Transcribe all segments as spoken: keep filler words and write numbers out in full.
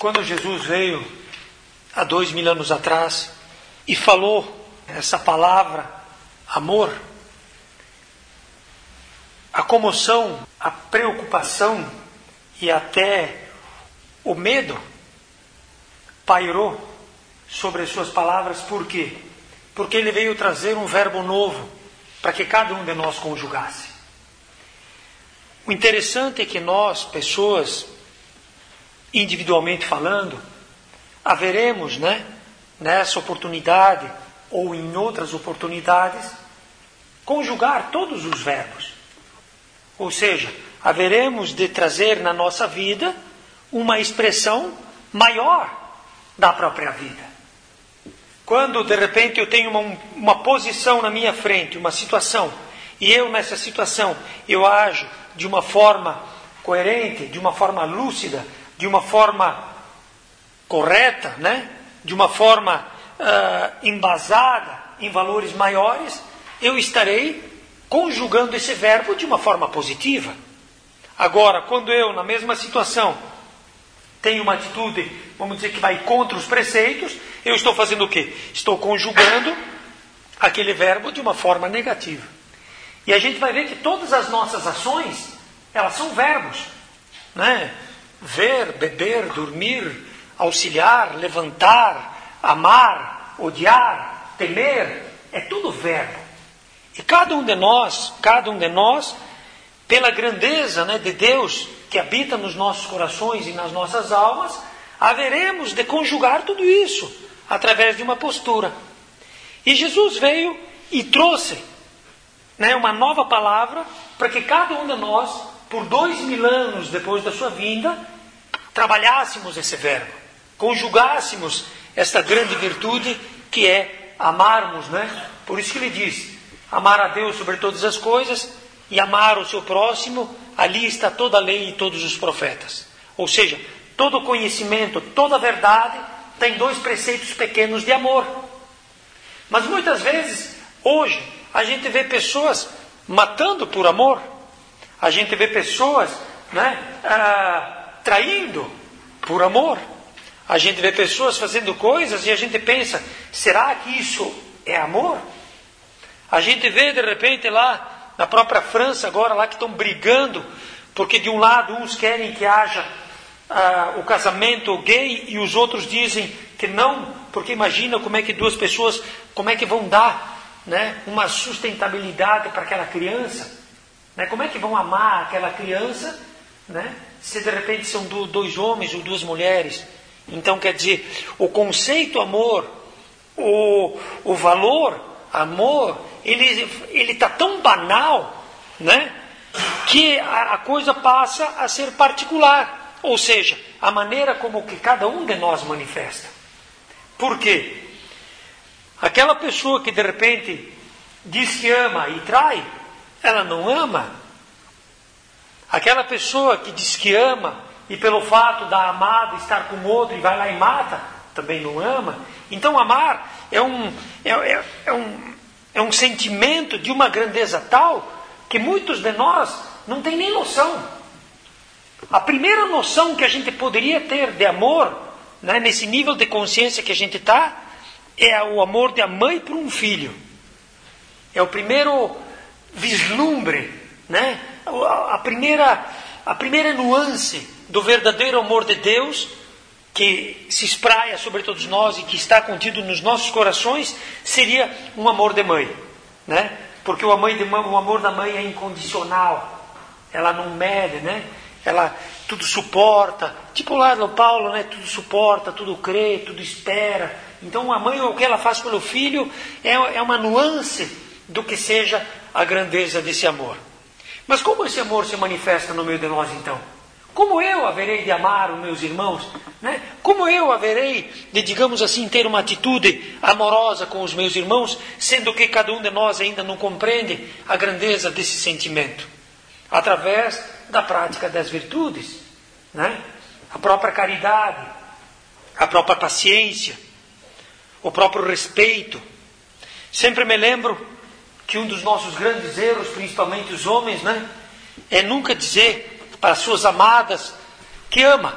Quando Jesus veio há dois mil anos atrás e falou essa palavra, amor, a comoção, a preocupação e até o medo pairou sobre as suas palavras. Por quê? Porque ele veio trazer um verbo novo para que cada um de nós conjugasse. O interessante é que nós, pessoas, individualmente falando, haveremos, né, nessa oportunidade ou em outras oportunidades, conjugar todos os verbos. Ou seja, haveremos de trazer na nossa vida uma expressão maior da própria vida. Quando de repente eu tenho uma, uma posição na minha frente, uma situação, e eu nessa situação eu ajo de uma forma coerente, de uma forma lúcida, de uma forma correta, né? De uma forma uh, embasada em valores maiores, eu estarei conjugando esse verbo de uma forma positiva. Agora, quando eu, na mesma situação, tenho uma atitude, vamos dizer, que vai contra os preceitos, eu estou fazendo o quê? Estou conjugando aquele verbo de uma forma negativa. E a gente vai ver que todas as nossas ações, elas são verbos, né? Ver, beber, dormir, auxiliar, levantar, amar, odiar, temer, é tudo verbo. E cada um de nós, cada um de nós, pela grandeza, né, de Deus que habita nos nossos corações e nas nossas almas, haveremos de conjugar tudo isso através de uma postura. E Jesus veio e trouxe, né, uma nova palavra para que cada um de nós, por dois mil anos depois da sua vinda, trabalhássemos esse verbo, conjugássemos esta grande virtude que é amarmos, né? Por isso que ele diz: amar a Deus sobre todas as coisas e amar o seu próximo, ali está toda a lei e todos os profetas. Ou seja, todo conhecimento, toda verdade tem dois preceitos pequenos de amor. Mas muitas vezes, hoje, a gente vê pessoas matando por amor, a gente vê pessoas, né, ah, traindo por amor, a gente vê pessoas fazendo coisas e a gente pensa: será que isso é amor? A gente vê de repente lá na própria França agora, lá que estão brigando, porque de um lado uns querem que haja ah, o casamento gay e os outros dizem que não, porque imagina como é que duas pessoas, como é que vão dar, né, uma sustentabilidade para aquela criança, né, como é que vão amar aquela criança, né, se de repente são do, dois homens ou duas mulheres. Então quer dizer, o conceito amor, o, o valor amor, ele ele está tão banal, né, que a, a coisa passa a ser particular, ou seja, a maneira como que cada um de nós manifesta. Por quê? Aquela pessoa que de repente diz que ama e trai, ela não ama. Aquela pessoa que diz que ama e pelo fato da amada estar com outro e vai lá e mata, também não ama. Então amar é um, é, é, é um, é um sentimento de uma grandeza tal que muitos de nós não têm nem noção. A primeira noção que a gente poderia ter de amor, né, nesse nível de consciência que a gente está, é o amor de a mãe por um filho. É o primeiro vislumbre, né? a, primeira, a primeira nuance do verdadeiro amor de Deus que se espraia sobre todos nós e que está contido nos nossos corações, seria um amor de mãe, né? Porque o, amor de mãe, o amor da mãe é incondicional, ela não mede, né? Ela tudo suporta, tipo lá no Paulo, né? Tudo suporta, tudo crê, tudo espera. Então a mãe, o que ela faz pelo filho é, é uma nuance do que seja a grandeza desse amor. Mas como esse amor se manifesta no meio de nós então? Como eu haverei de amar os meus irmãos? Né? Como eu haverei de, digamos assim, ter uma atitude amorosa com os meus irmãos, sendo que cada um de nós ainda não compreende a grandeza desse sentimento? Através da prática das virtudes, né? A própria caridade, a própria paciência, o próprio respeito. Sempre me lembro que um dos nossos grandes erros, principalmente os homens, né, é nunca dizer para as suas amadas que ama,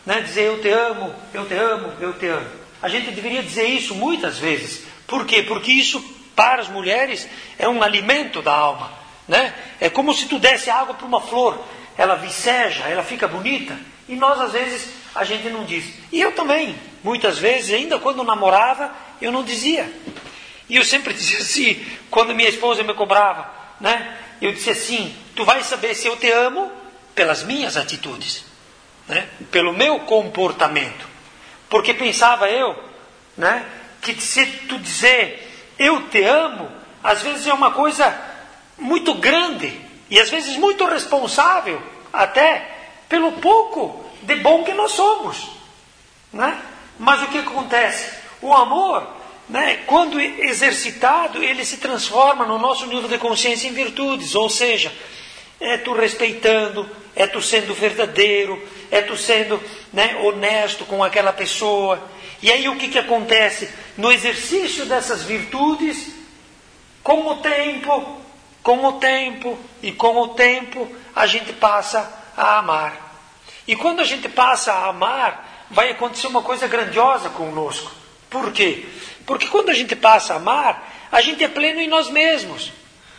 né? Dizer eu te amo, eu te amo, eu te amo. A gente deveria dizer isso muitas vezes. Por quê? Porque isso, para as mulheres, é um alimento da alma, né? É como se tu desse água para uma flor. Ela viceja, ela fica bonita. E nós, às vezes, a gente não diz. E eu também, muitas vezes, ainda quando namorava, eu não dizia. E eu sempre dizia assim, quando minha esposa me cobrava, né? Eu disse assim, tu vais saber se eu te amo pelas minhas atitudes, né? Pelo meu comportamento. Porque pensava eu, né? Que se tu dizer eu te amo, às vezes é uma coisa muito grande e às vezes muito responsável, até pelo pouco de bom que nós somos, né? Mas o que acontece? O amor, né, quando exercitado, ele se transforma no nosso nível de consciência em virtudes. Ou seja, é tu respeitando, é tu sendo verdadeiro, é tu sendo, né, honesto com aquela pessoa. E aí o que, que acontece? No exercício dessas virtudes, com o tempo, com o tempo e com o tempo, a gente passa a amar. E quando a gente passa a amar, vai acontecer uma coisa grandiosa conosco. Por quê? Porque quando a gente passa a amar, a gente é pleno em nós mesmos.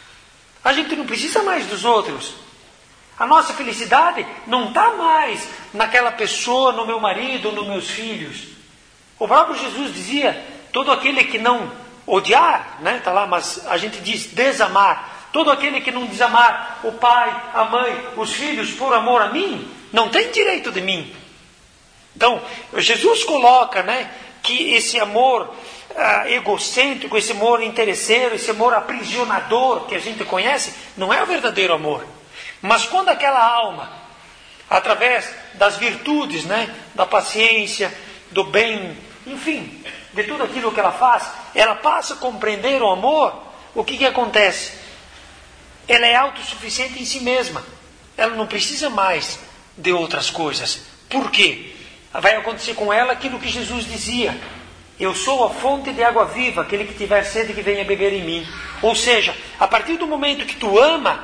A gente não precisa mais dos outros. A nossa felicidade não está mais naquela pessoa, no meu marido, nos meus filhos. O próprio Jesus dizia, todo aquele que não odiar, né, tá lá, mas a gente diz desamar. Todo aquele que não desamar o pai, a mãe, os filhos por amor a mim, não tem direito de mim. Então, Jesus coloca, né, que esse amor ah, egocêntrico, esse amor interesseiro, esse amor aprisionador que a gente conhece, não é o verdadeiro amor. Mas quando aquela alma, através das virtudes, né, da paciência, do bem, enfim, de tudo aquilo que ela faz, ela passa a compreender o amor, o que, que acontece? Ela é autossuficiente em si mesma. Ela não precisa mais de outras coisas. Por quê? Vai acontecer com ela aquilo que Jesus dizia. Eu sou a fonte de água viva, aquele que tiver sede que venha beber em mim. Ou seja, a partir do momento que tu ama,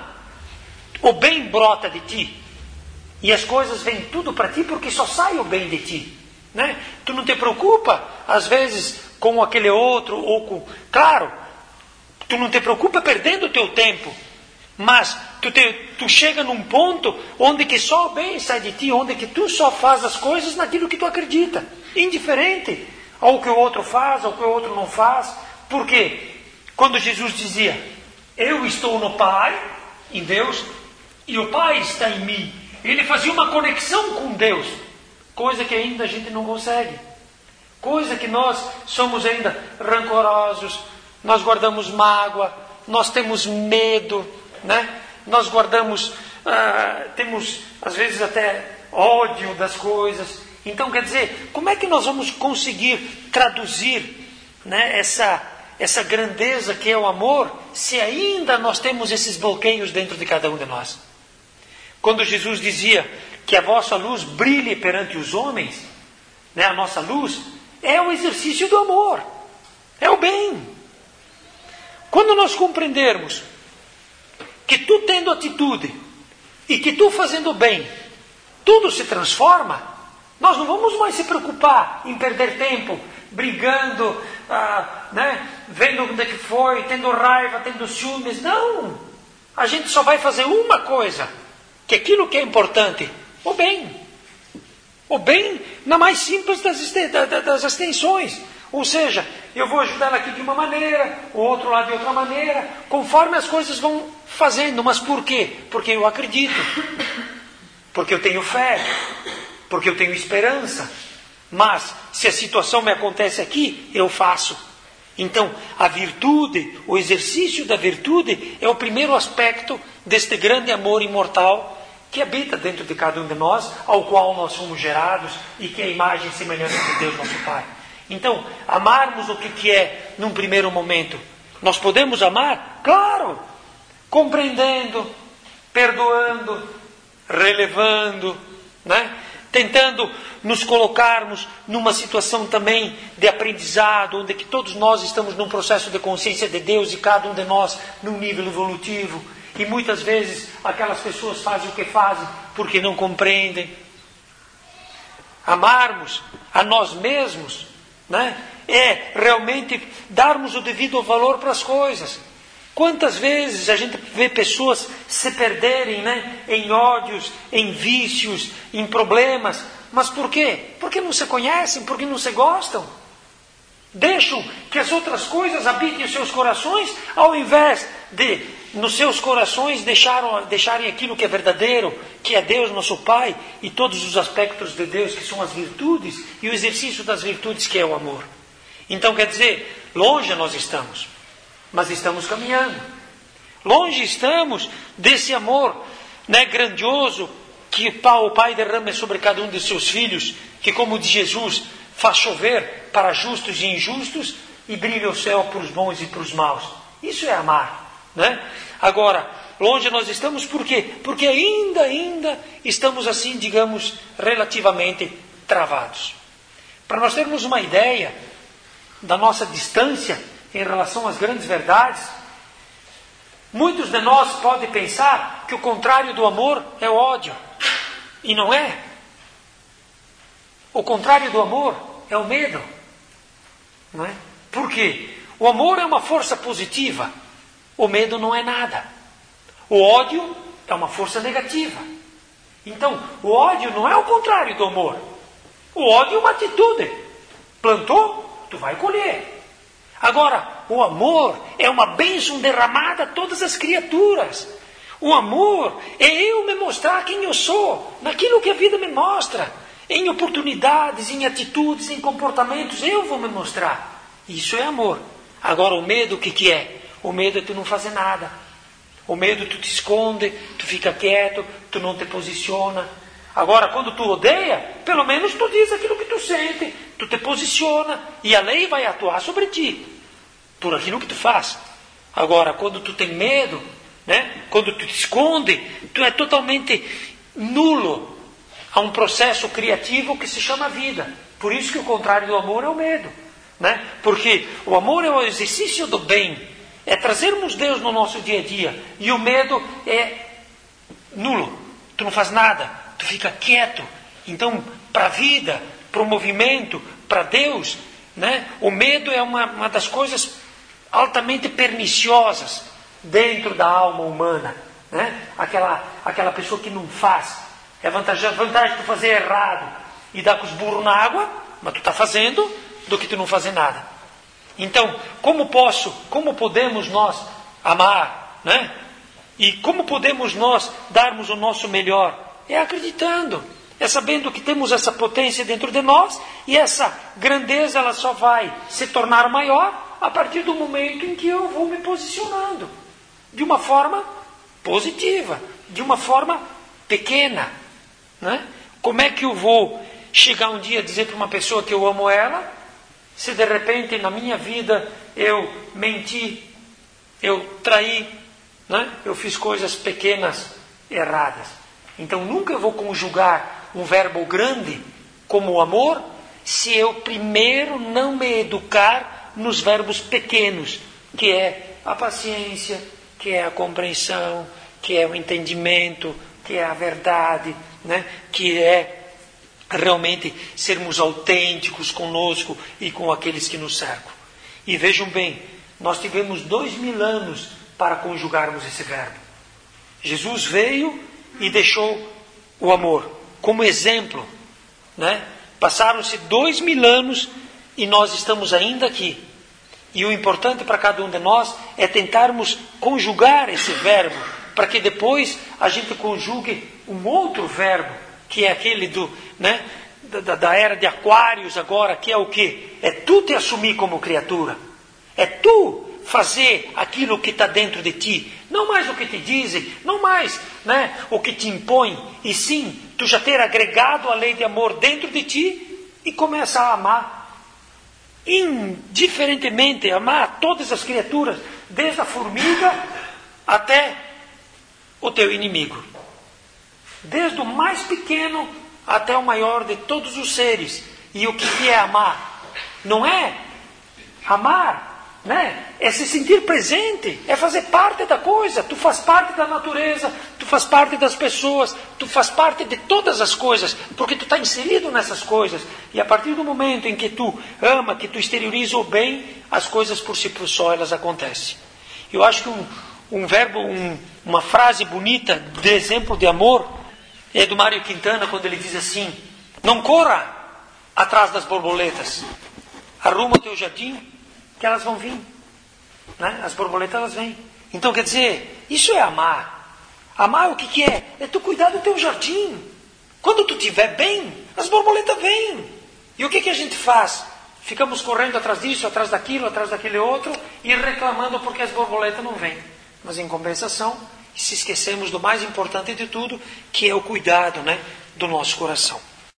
o bem brota de ti. E as coisas vêm tudo para ti porque só sai o bem de ti, né? Tu não te preocupa, às vezes, com aquele outro, ou com... Claro, tu não te preocupa perdendo o teu tempo. Mas tu, te, tu chega num ponto onde que só o bem sai de ti, onde que tu só faz as coisas naquilo que tu acredita. Indiferente ao que o outro faz, ao que o outro não faz. Por quê? Quando Jesus dizia, eu estou no Pai, em Deus, e o Pai está em mim. Ele fazia uma conexão com Deus, coisa que ainda a gente não consegue. Coisa que nós somos ainda rancorosos, nós guardamos mágoa, nós temos medo, né? Nós guardamos, ah, temos às vezes até ódio das coisas. Então, quer dizer, como é que nós vamos conseguir traduzir, né, essa, essa grandeza que é o amor, se ainda nós temos esses bloqueios dentro de cada um de nós? Quando Jesus dizia que a vossa luz brilhe perante os homens, né, a nossa luz é o exercício do amor, é o bem. Quando nós compreendermos que tu tendo atitude e que tu fazendo bem, tudo se transforma, nós não vamos mais se preocupar em perder tempo, brigando, ah, né, vendo onde é que foi, tendo raiva, tendo ciúmes. Não! A gente só vai fazer uma coisa, que aquilo que é importante, o bem. O bem na mais simples das, das extensões. Ou seja, eu vou ajudar ela aqui de uma maneira, o outro lá de outra maneira, conforme as coisas vão fazendo. Mas por quê? Porque eu acredito. Porque eu tenho fé. Porque eu tenho esperança. Mas, se a situação me acontece aqui, eu faço. Então, a virtude, o exercício da virtude, é o primeiro aspecto deste grande amor imortal que habita dentro de cada um de nós, ao qual nós somos gerados e que é a imagem e semelhança de Deus, nosso Pai. Então, amarmos o que, que é num primeiro momento. Nós podemos amar? Claro! Compreendendo, perdoando, relevando, né? Tentando nos colocarmos numa situação também de aprendizado, onde que todos nós estamos num processo de consciência de Deus e cada um de nós num nível evolutivo. E muitas vezes aquelas pessoas fazem o que fazem porque não compreendem. amarmos a nós mesmos, né? É realmente darmos o devido valor para as coisas. Quantas vezes a gente vê pessoas se perderem, né, em ódios, em vícios, em problemas. Mas por quê? Porque não se conhecem, porque não se gostam. Deixam que as outras coisas habitem os seus corações, ao invés de, nos seus corações, deixaram, deixarem aquilo que é verdadeiro, que é Deus, nosso Pai, e todos os aspectos de Deus, que são as virtudes, e o exercício das virtudes, que é o amor. Então, quer dizer, longe nós estamos, mas estamos caminhando. Longe estamos desse amor, né, grandioso que o Pai derrama sobre cada um de seus filhos, que, como diz Jesus, faz chover para justos e injustos e brilha o céu para os bons e para os maus. Isso é amar, né? Agora, longe nós estamos por quê? Porque ainda, ainda estamos assim, digamos, relativamente travados. Para nós termos uma ideia da nossa distância em relação às grandes verdades, muitos de nós podem pensar que o contrário do amor é o ódio. E não é. O contrário do amor é o medo. Não é? Por quê? O amor é uma força positiva. O medo não é nada. O ódio é uma força negativa. Então, o ódio não é o contrário do amor. O ódio é uma atitude. Plantou, tu vai colher. Agora, o amor é uma bênção derramada a todas as criaturas. O amor é eu me mostrar quem eu sou, naquilo que a vida me mostra. Em oportunidades, em atitudes, em comportamentos, eu vou me mostrar. Isso é amor. Agora, o medo, o que, que é? O medo é tu não fazer nada. O medo, tu te esconde, tu fica quieto, tu não te posiciona. Agora, quando tu odeia, pelo menos tu diz aquilo que tu sente, tu te posiciona e a lei vai atuar sobre ti, por aquilo que tu faz. Agora, quando tu tem medo, né? Quando tu te esconde, tu é totalmente nulo a um processo criativo que se chama vida. Por isso que o contrário do amor é o medo, né? Porque o amor é o exercício do bem, é trazermos Deus no nosso dia a dia, e o medo é nulo, tu não faz nada, tu fica quieto. Então, para a vida, para o movimento, para Deus, né? O medo é uma, uma das coisas altamente perniciosas dentro da alma humana, né? Aquela, aquela pessoa que não faz. É vantagem, vantagem de tu fazer errado e dar com os burros na água, mas tu está fazendo, do que tu não fazer nada. Então, como posso, como podemos nós amar, né? E como podemos nós darmos o nosso melhor? É acreditando, é sabendo que temos essa potência dentro de nós, e essa grandeza ela só vai se tornar maior a partir do momento em que eu vou me posicionando de uma forma positiva, de uma forma pequena, né? Como é que eu vou chegar um dia a dizer para uma pessoa que eu amo ela, se de repente na minha vida eu menti, eu traí, né? Eu fiz coisas pequenas erradas? Então nunca vou conjugar um verbo grande como o amor se eu primeiro não me educar nos verbos pequenos, que é a paciência, que é a compreensão, que é o entendimento, que é a verdade, né? Que é realmente sermos autênticos conosco e com aqueles que nos cercam. E vejam bem, nós tivemos dois mil anos para conjugarmos esse verbo. Jesus veio e deixou o amor como exemplo, né? Passaram-se dois mil anos e nós estamos ainda aqui. E o importante para cada um de nós é tentarmos conjugar esse verbo, para que depois a gente conjugue um outro verbo, que é aquele do, né, da, da era de Aquários agora, que é o quê? É tu te assumir como criatura. É tu fazer aquilo que está dentro de ti. Não mais o que te dizem, não mais, né, o que te impõe, e sim, tu já ter agregado a lei de amor dentro de ti e começa a amar. Indiferentemente, amar todas as criaturas, desde a formiga até o teu inimigo. Desde o mais pequeno até o maior de todos os seres. E o que é amar? Não é amar né? É se sentir presente, é fazer parte da coisa. Tu faz parte da natureza, tu faz parte das pessoas, tu faz parte de todas as coisas, porque tu está inserido nessas coisas. E a partir do momento em que tu ama, que tu exterioriza o bem, as coisas por si só elas acontecem. Eu acho que um, um verbo, um, uma frase bonita de exemplo de amor é do Mário Quintana, quando ele diz assim: não corra atrás das borboletas, arruma o teu jardim, que elas vão vir, né? As borboletas elas vêm. Então quer dizer, isso é amar. Amar o que, que é? É tu cuidar do teu jardim. Quando tu estiver bem, as borboletas vêm. E o que, que a gente faz? Ficamos correndo atrás disso, atrás daquilo, atrás daquele outro e reclamando porque as borboletas não vêm. Mas em compensação, se esquecemos do mais importante de tudo, que é o cuidado, né, do nosso coração.